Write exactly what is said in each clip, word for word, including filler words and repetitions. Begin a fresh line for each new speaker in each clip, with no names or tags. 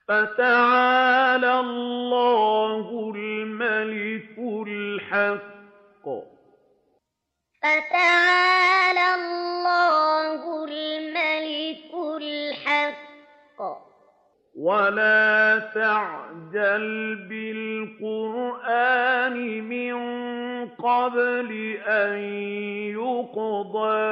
فَتَعَالَى اللَّهُ الْمَلِكُ الْحَقُّ
فَتَعَالَى اللَّهُ الْمَلِكُ الْحَقُّ
وَلَا تَعْجَلْ بِالْقُرْآنِ مِن قَبْلِ أَن يُقْضَىٰ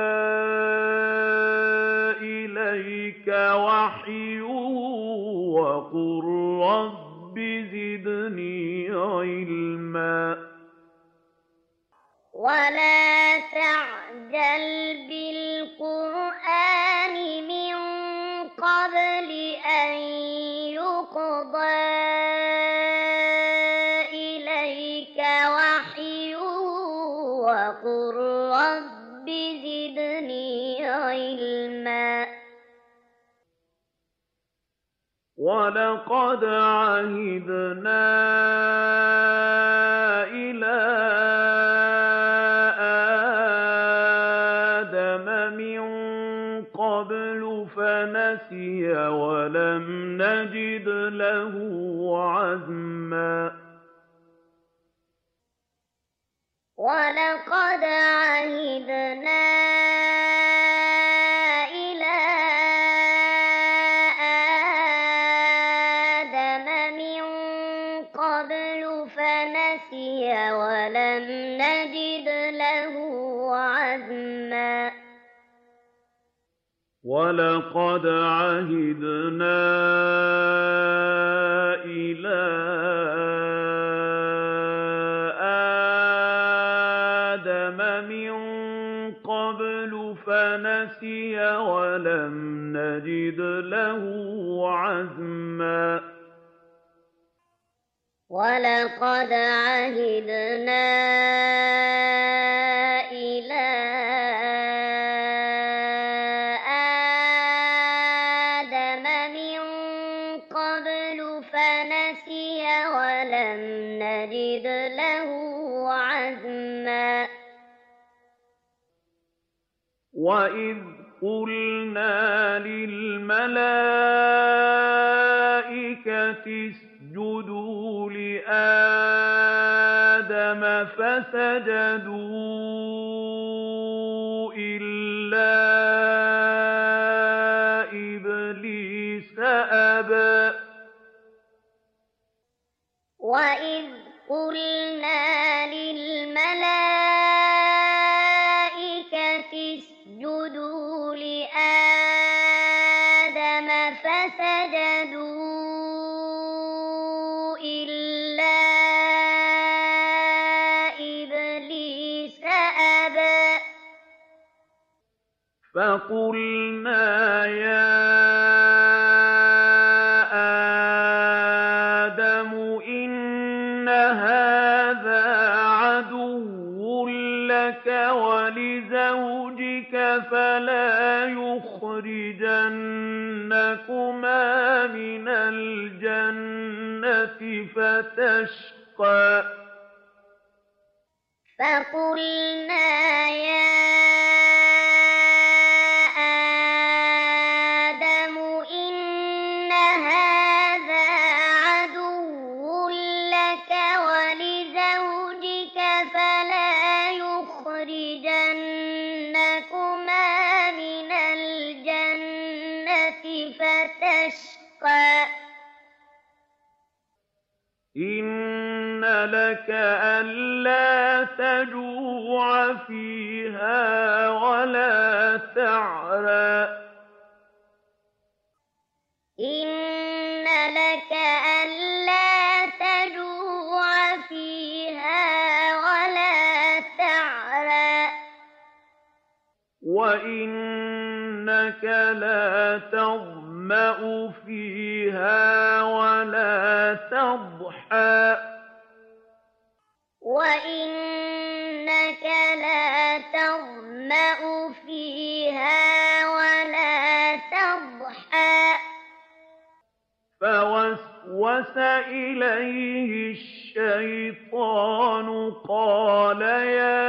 إِلَيْكَ وَحْيُهُ وَقُل رَّبِّ زِدْنِي عِلْمًا
وَلَا تَعْجَلْ بِالْقُرْآنِ مِن قَبْلِ أَن يُقْضَىٰ إِلَيْكَ وَحْيُهُ وَقُل رَّبِّ زِدْنِي عِلْمًا
وَلَقَدْ عَهِدْنَا إِلَىٰ آدَمَ مِن قَبْلُ فَنَسِيَ وَلَمْ نَجِدْ لَهُ عَزْمًا
وَلَقَدْ عَهِدْنَا إِلَىٰ آدَمَ مِن قَبْلُ فَنَسِيَ وَلَمْ نَجِدْ لَهُ عَزْمًا
وَلَقَدْ عَهِدْنَا إِلَىٰ آدَمَ مِن قَبْلُ فَنَسِيَ وَلَمْ نَجِدْ لَهُ عَزْمًا
وَلَقَدْ عَهِدْنَا إِلَىٰ آدَمَ مِن قَبْلُ فَنَسِيَ وَلَمْ نَجِدْ لَهُ عَزْمًا
وَإِذْ قُلْنَا لِلْمَلَائِكَةِ اسْجُدُوا لِآدَمَ فَسَجَدُوا إِلَّا إِبْلِيسَ أَبَىٰ
وَإِذْ قُلْنَا لِلْمَلَائِكَةِ اسْجُدُوا لِآدَمَ فَسَجَدُوا إِلَّا إِبْلِيسَ أَبَىٰ
فَقُلْنَا يَا آدَمُ إِنَّ هَٰذَا عَدُوٌّ لَّكَ وَلِزَوْجِكَ فَلَا يُخْرِجَنَّكُمَا مِنَ الْجَنَّةِ فَتَشْقَىٰ
فَقُلْنَا يَا آدَمُ إِنَّ هَٰذَا عَدُوٌّ لَّكَ وَلِزَوْجِكَ فَلَا يُخْرِجَنَّكُمَا مِنَ الْجَنَّةِ فَتَشْقَىٰ
إِنَّ لَكَ أَلَّا تَجُوعَ فِيهَا وَلَا تَعْرَىٰ
إِنَّ لَكَ أَلَّا تَجُوعَ فِيهَا وَلَا تَعْرَىٰ
وَإِنَّكَ لَا تَظْمَأُ فِيهَا وَلَا تَضْحَىٰ
وَإِنَّكَ لَا تَظْمَأُ فِيهَا وَلَا تَضْحَىٰ
فَوَسْوَسَ إِلَيْهِ الشَّيْطَانُ قَالَ يَا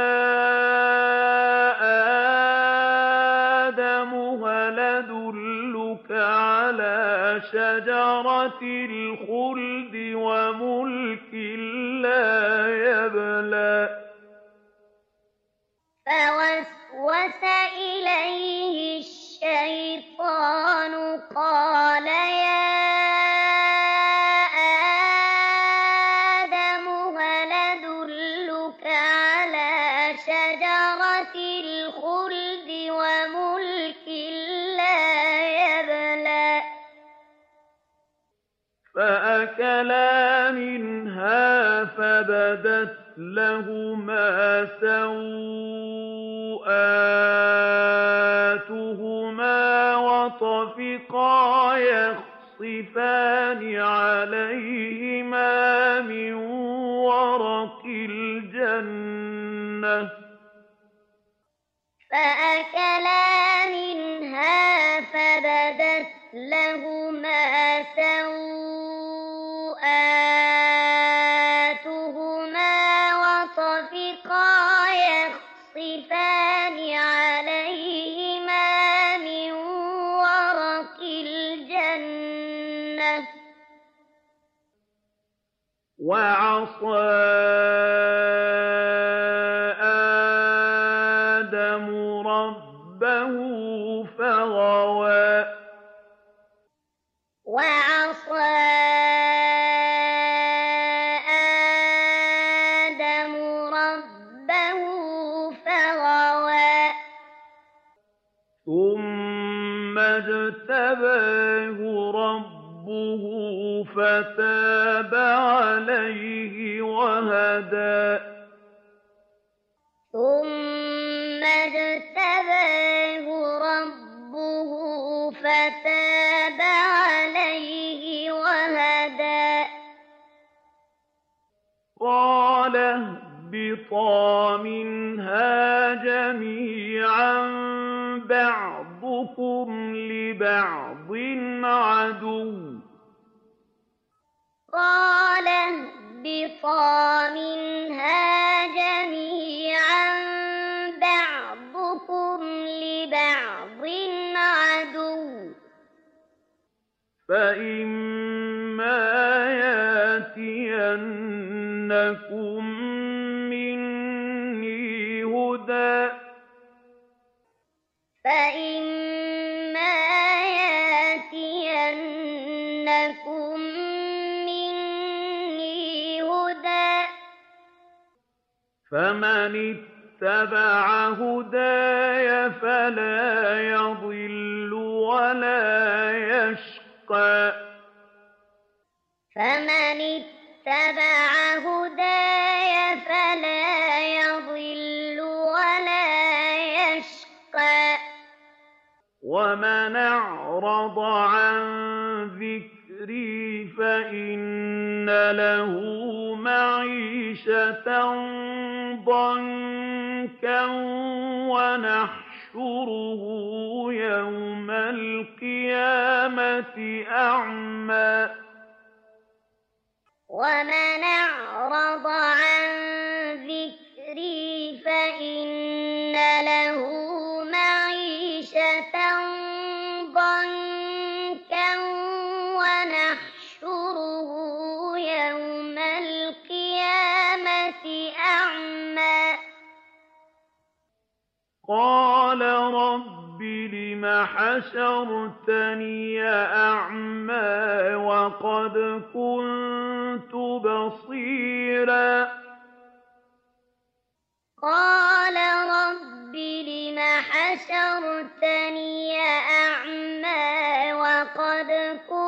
آدَمُ هَلْ أَدُلُّكَ عَلَىٰ شجرة الخلد وملك لا يبلى
فوسوس إليه الشيطان قال يا آدم هل أدلك على شجرة الخلد وملك لا يبلى
فأكلا منها فبدت لهما سوءاتهما وطفقا يخصفان عليهما من ورق الجنة
فأكلا منها فبدت لهما سوءاتهما وطفقا يخصفان عليهما من ورق الجنة
وعصى آدم ربه فغوى
وعصى آدم ربه فغوى
ثم اجتباه ربه فتاب عليه وهدى
ثم اجتباه ربه فتاب عليه وهدى
قال اهبطا منها جميعا بعضكم لبعض عدو
قال اهبطا منها جميعا بعضكم لبعض عدو
فإما يأتينكم مني هدى
فإما يأتينكم مني هدى
فمن اتبع هداي فلا يضل ولا يشقى
فمن اتبع هداي فلا يضل ولا يشقى
ومن أعرض عن ذكري فإن له معيشة ضنكا ونحشره يوم القيامة أعمى
ومن أعرض عن ذكري فإن له معيشة ضنكا ونحشره يوم القيامة أعمى
قال رب لم حشرتني أعمى وقد كنت بصيرا
قال رب لم حشرتني أعمى وقد كنت